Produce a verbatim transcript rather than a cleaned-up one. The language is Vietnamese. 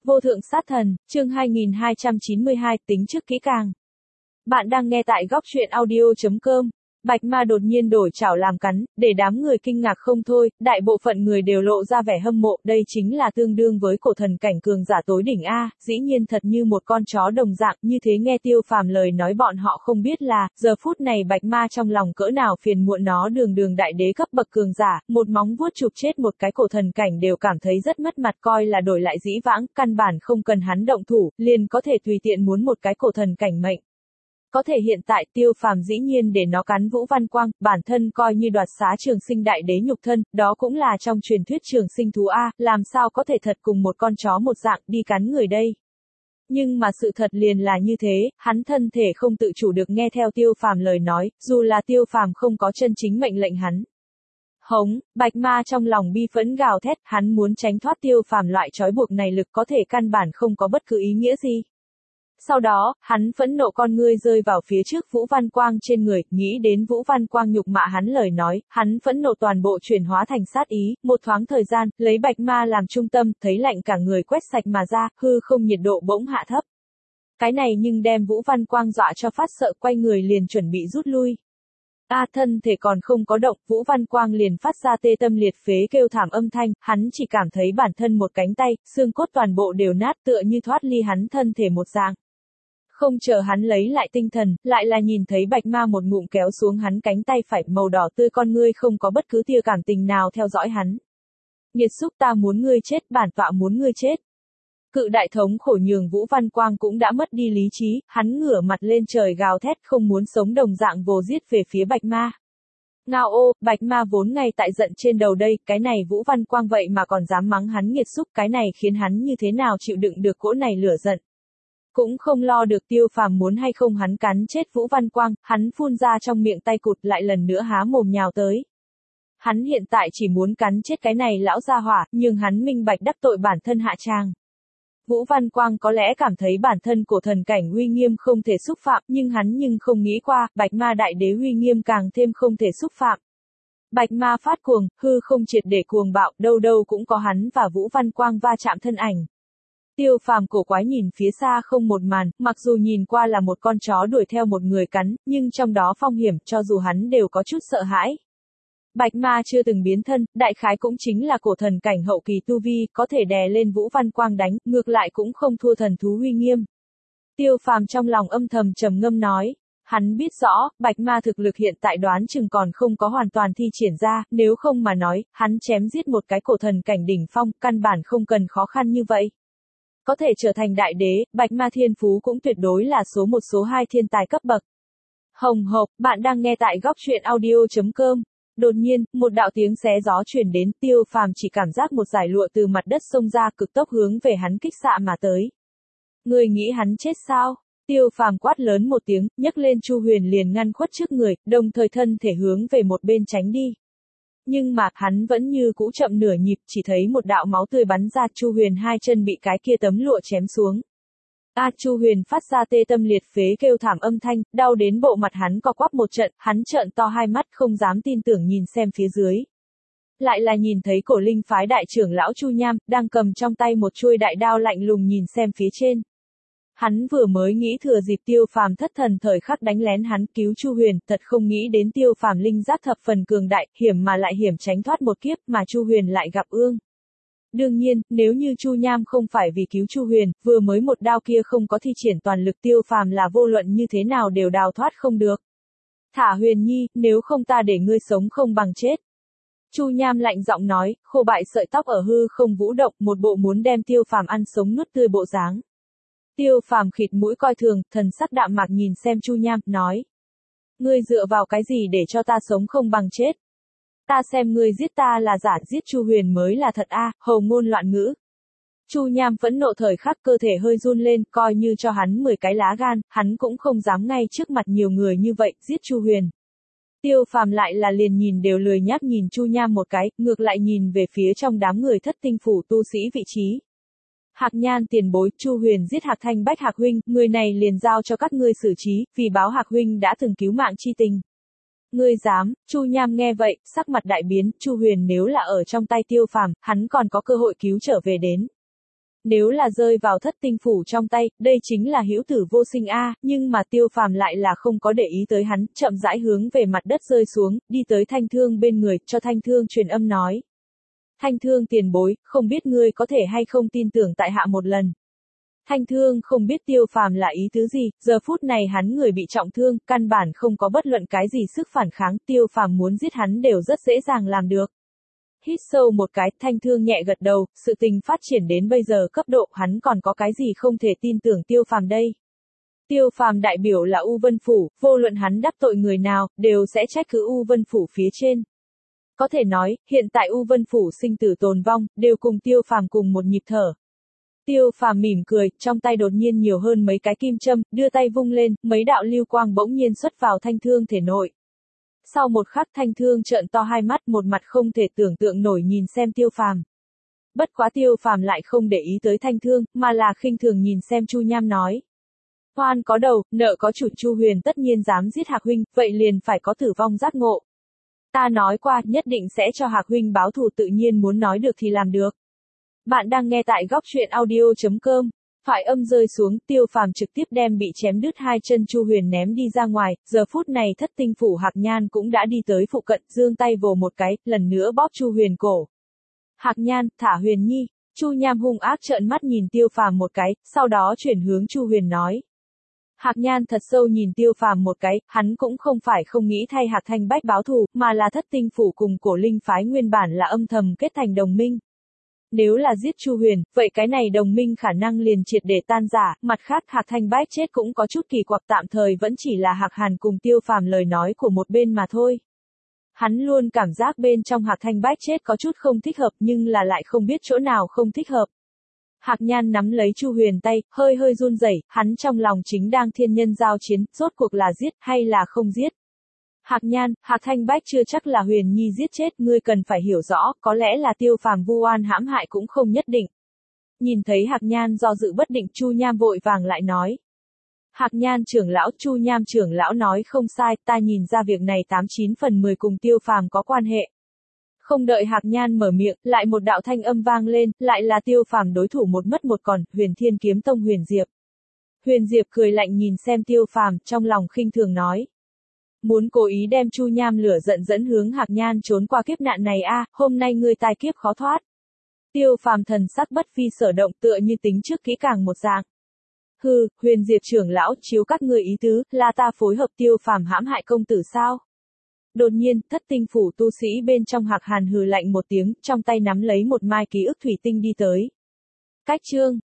Vô thượng sát thần, chương hai nghìn hai trăm chín mươi hai, tính trước kỹ càng. Bạn đang nghe tại góc truyện audio chấm com. Bạch ma đột nhiên đổi chảo làm cắn, để đám người kinh ngạc không thôi, đại bộ phận người đều lộ ra vẻ hâm mộ, đây chính là tương đương với cổ thần cảnh cường giả tối đỉnh A, dĩ nhiên thật như một con chó đồng dạng, như thế nghe Tiêu Phàm lời nói bọn họ không biết là, giờ phút này bạch ma trong lòng cỡ nào phiền muộn nó đường đường đại đế cấp bậc cường giả, một móng vuốt chụp chết một cái cổ thần cảnh đều cảm thấy rất mất mặt coi là đổi lại dĩ vãng, căn bản không cần hắn động thủ, liền có thể tùy tiện muốn một cái cổ thần cảnh mệnh. Có thể hiện tại Tiêu Phàm dĩ nhiên để nó cắn Vũ Văn Quang, bản thân coi như đoạt xá trường sinh đại đế nhục thân, đó cũng là trong truyền thuyết trường sinh thú A, làm sao có thể thật cùng một con chó một dạng đi cắn người đây. Nhưng mà sự thật liền là như thế, hắn thân thể không tự chủ được nghe theo Tiêu Phàm lời nói, dù là Tiêu Phàm không có chân chính mệnh lệnh hắn. Hống, bạch ma trong lòng bi phẫn gào thét, hắn muốn tránh thoát Tiêu Phàm loại trói buộc này lực có thể căn bản không có bất cứ ý nghĩa gì. Sau đó, hắn phẫn nộ con ngươi rơi vào phía trước Vũ Văn Quang trên người, nghĩ đến Vũ Văn Quang nhục mạ hắn lời nói, hắn phẫn nộ toàn bộ chuyển hóa thành sát ý, một thoáng thời gian, lấy bạch ma làm trung tâm, thấy lạnh cả người quét sạch mà ra, hư không nhiệt độ bỗng hạ thấp. Cái này nhưng đem Vũ Văn Quang dọa cho phát sợ quay người liền chuẩn bị rút lui. A thân thể còn không có động, Vũ Văn Quang liền phát ra tê tâm liệt phế kêu thảm âm thanh, hắn chỉ cảm thấy bản thân một cánh tay, xương cốt toàn bộ đều nát tựa như thoát ly hắn thân thể một dạng. Không chờ hắn lấy lại tinh thần, lại là nhìn thấy bạch ma một ngụm kéo xuống hắn cánh tay phải màu đỏ tươi con ngươi không có bất cứ tia cảm tình nào theo dõi hắn. Nghiệt xúc ta muốn ngươi chết, bản tọa muốn ngươi chết. Cự đại thống khổ nhường Vũ Văn Quang cũng đã mất đi lý trí, hắn ngửa mặt lên trời gào thét không muốn sống đồng dạng vồ giết về phía bạch ma. Ngao ô, bạch ma vốn ngay tại giận trên đầu đây, cái này Vũ Văn Quang vậy mà còn dám mắng hắn nghiệt xúc, cái này khiến hắn như thế nào chịu đựng được cỗ này lửa giận. Cũng không lo được Tiêu Phàm muốn hay không hắn cắn chết Vũ Văn Quang, hắn phun ra trong miệng tay cụt lại lần nữa há mồm nhào tới. Hắn hiện tại chỉ muốn cắn chết cái này lão gia hỏa, nhưng hắn minh bạch đắc tội bản thân hạ tràng. Vũ Văn Quang có lẽ cảm thấy bản thân cổ thần cảnh uy nghiêm không thể xúc phạm, nhưng hắn nhưng không nghĩ qua, bạch ma đại đế uy nghiêm càng thêm không thể xúc phạm. Bạch ma phát cuồng, hư không triệt để cuồng bạo, đâu đâu cũng có hắn và Vũ Văn Quang va chạm thân ảnh. Tiêu Phàm cổ quái nhìn phía xa không một màn, mặc dù nhìn qua là một con chó đuổi theo một người cắn, nhưng trong đó phong hiểm cho dù hắn đều có chút sợ hãi. Bạch ma chưa từng biến thân, đại khái cũng chính là cổ thần cảnh hậu kỳ tu vi, có thể đè lên Vũ Văn Quang đánh, ngược lại cũng không thua thần thú uy nghiêm. Tiêu Phàm trong lòng âm thầm trầm ngâm nói, hắn biết rõ, bạch ma thực lực hiện tại đoán chừng còn không có hoàn toàn thi triển ra, nếu không mà nói, hắn chém giết một cái cổ thần cảnh đỉnh phong, căn bản không cần khó khăn như vậy. Có thể trở thành đại đế, bạch ma thiên phú cũng tuyệt đối là số một số hai thiên tài cấp bậc. Hồng hộc, bạn đang nghe tại góc truyện audio chấm com. Đột nhiên, một đạo tiếng xé gió truyền đến, Tiêu Phàm chỉ cảm giác một dải lụa từ mặt đất xông ra cực tốc hướng về hắn kích xạ mà tới. Người nghĩ hắn chết sao? Tiêu Phàm quát lớn một tiếng, nhấc lên Chu Huyền liền ngăn khuất trước người, đồng thời thân thể hướng về một bên tránh đi. Nhưng mà, hắn vẫn như cũ chậm nửa nhịp, chỉ thấy một đạo máu tươi bắn ra, Chu Huyền hai chân bị cái kia tấm lụa chém xuống. A Chu Huyền phát ra tê tâm liệt phế kêu thảm âm thanh, đau đến bộ mặt hắn co quắp một trận, hắn trợn to hai mắt không dám tin tưởng nhìn xem phía dưới. Lại là nhìn thấy cổ linh phái đại trưởng lão Chu Nham, đang cầm trong tay một chuôi đại đao lạnh lùng nhìn xem phía trên. Hắn vừa mới nghĩ thừa dịp Tiêu Phàm thất thần thời khắc đánh lén hắn cứu Chu Huyền, thật không nghĩ đến Tiêu Phàm linh giác thập phần cường đại, hiểm mà lại hiểm tránh thoát một kiếp mà Chu Huyền lại gặp ương. Đương nhiên, nếu như Chu Nham không phải vì cứu Chu Huyền, vừa mới một đao kia không có thi triển toàn lực Tiêu Phàm là vô luận như thế nào đều đào thoát không được. Thả Huyền Nhi, nếu không ta để ngươi sống không bằng chết. Chu Nham lạnh giọng nói, khô bại sợi tóc ở hư không vũ động, một bộ muốn đem Tiêu Phàm ăn sống nuốt tươi bộ dáng. Tiêu Phàm khịt mũi coi thường, thần sắc đạm mạc nhìn xem Chu Nham, nói. Ngươi dựa vào cái gì để cho ta sống không bằng chết? Ta xem ngươi giết ta là giả, giết Chu Huyền mới là thật a, à, hầu ngôn loạn ngữ. Chu Nham phẫn nộ thời khắc cơ thể hơi run lên, coi như cho hắn mười cái lá gan, hắn cũng không dám ngay trước mặt nhiều người như vậy, giết Chu Huyền. Tiêu Phàm lại là liền nhìn đều lười nhác nhìn Chu Nham một cái, ngược lại nhìn về phía trong đám người thất tinh phủ tu sĩ vị trí. Hạc Nhan tiền bối, Chu Huyền giết Hạc Thanh Bách Hạc huynh, người này liền giao cho các ngươi xử trí, vì báo Hạc huynh đã từng cứu mạng chi tình. Ngươi dám? Chu Nham nghe vậy, sắc mặt đại biến, Chu Huyền nếu là ở trong tay Tiêu Phàm, hắn còn có cơ hội cứu trở về đến. Nếu là rơi vào thất tinh phủ trong tay, đây chính là hữu tử vô sinh a, nhưng mà Tiêu Phàm lại là không có để ý tới hắn, chậm rãi hướng về mặt đất rơi xuống, đi tới Thanh Thương bên người, cho Thanh Thương truyền âm nói. Thanh Thương tiền bối, không biết ngươi có thể hay không tin tưởng tại hạ một lần. Thanh Thương không biết Tiêu Phàm là ý tứ gì, giờ phút này hắn người bị trọng thương, căn bản không có bất luận cái gì sức phản kháng, Tiêu Phàm muốn giết hắn đều rất dễ dàng làm được. Hít sâu một cái, Thanh Thương nhẹ gật đầu, sự tình phát triển đến bây giờ cấp độ, hắn còn có cái gì không thể tin tưởng Tiêu Phàm đây. Tiêu Phàm đại biểu là U Vân Phủ, vô luận hắn đắc tội người nào, đều sẽ trách cứ U Vân Phủ phía trên. Có thể nói, hiện tại U Vân Phủ sinh tử tồn vong, đều cùng Tiêu Phàm cùng một nhịp thở. Tiêu Phàm mỉm cười, trong tay đột nhiên nhiều hơn mấy cái kim châm, đưa tay vung lên, mấy đạo lưu quang bỗng nhiên xuất vào Thanh Thương thể nội. Sau một khắc Thanh Thương trợn to hai mắt, một mặt không thể tưởng tượng nổi nhìn xem Tiêu Phàm. Bất quá Tiêu Phàm lại không để ý tới Thanh Thương, mà là khinh thường nhìn xem Chu Nham nói. Oan có đầu, nợ có chủ, Chu Huyền tất nhiên dám giết Hạc huynh, vậy liền phải có tử vong giác ngộ. Ta nói qua, nhất định sẽ cho Hạc huynh báo thù, tự nhiên muốn nói được thì làm được. Bạn đang nghe tại góc truyện audio chấm com. Thoại âm rơi xuống, Tiêu Phàm trực tiếp đem bị chém đứt hai chân Chu Huyền ném đi ra ngoài, giờ phút này thất tinh phủ Hạc Nhan cũng đã đi tới phụ cận, giương tay vồ một cái, lần nữa bóp Chu Huyền cổ. Hạc Nhan, thả Huyền Nhi. Chu Nham hung ác trợn mắt nhìn Tiêu Phàm một cái, sau đó chuyển hướng Chu Huyền nói. Hạc Nhan thật sâu nhìn Tiêu Phàm một cái, hắn cũng không phải không nghĩ thay Hạc Thanh Bách báo thù, mà là thất tinh phủ cùng Cổ Linh phái nguyên bản là âm thầm kết thành đồng minh. Nếu là giết Chu Huyền, vậy cái này đồng minh khả năng liền triệt để tan rã, mặt khác Hạc Thanh Bách chết cũng có chút kỳ quặc, tạm thời vẫn chỉ là Hạc Hàn cùng Tiêu Phàm lời nói của một bên mà thôi. Hắn luôn cảm giác bên trong Hạc Thanh Bách chết có chút không thích hợp, nhưng là lại không biết chỗ nào không thích hợp. Hạc Nhan nắm lấy Chu Huyền tay, hơi hơi run rẩy, hắn trong lòng chính đang thiên nhân giao chiến, rốt cuộc là giết hay là không giết. Hạc Nhan, Hạc Thanh Bách chưa chắc là Huyền Nhi giết chết, ngươi cần phải hiểu rõ, có lẽ là Tiêu Phàm vu oan hãm hại cũng không nhất định. Nhìn thấy Hạc Nhan do dự bất định, Chu Nham vội vàng lại nói. Hạc Nhan trưởng lão, Chu Nham trưởng lão nói không sai, ta nhìn ra việc này tám chín phần mười cùng Tiêu Phàm có quan hệ. Không đợi Hạc Nhan mở miệng, lại một đạo thanh âm vang lên, lại là Tiêu Phàm đối thủ một mất một còn, Huyền Thiên Kiếm Tông Huyền Diệp. Huyền Diệp cười lạnh nhìn xem Tiêu Phàm, trong lòng khinh thường nói. Muốn cố ý đem Chu Nham lửa giận dẫn hướng Hạc Nhan trốn qua kiếp nạn này a, à, hôm nay ngươi tai kiếp khó thoát. Tiêu Phàm thần sắc bất phi sở động, tựa như tính trước kỹ càng một dạng. Hừ, Huyền Diệp trưởng lão, chiếu các ngươi ý tứ, là ta phối hợp Tiêu Phàm hãm hại công tử sao? Đột nhiên, thất tinh phủ tu sĩ bên trong Hạc Hàn hừ lạnh một tiếng, trong tay nắm lấy một mai ký ức thủy tinh đi tới. Cách chương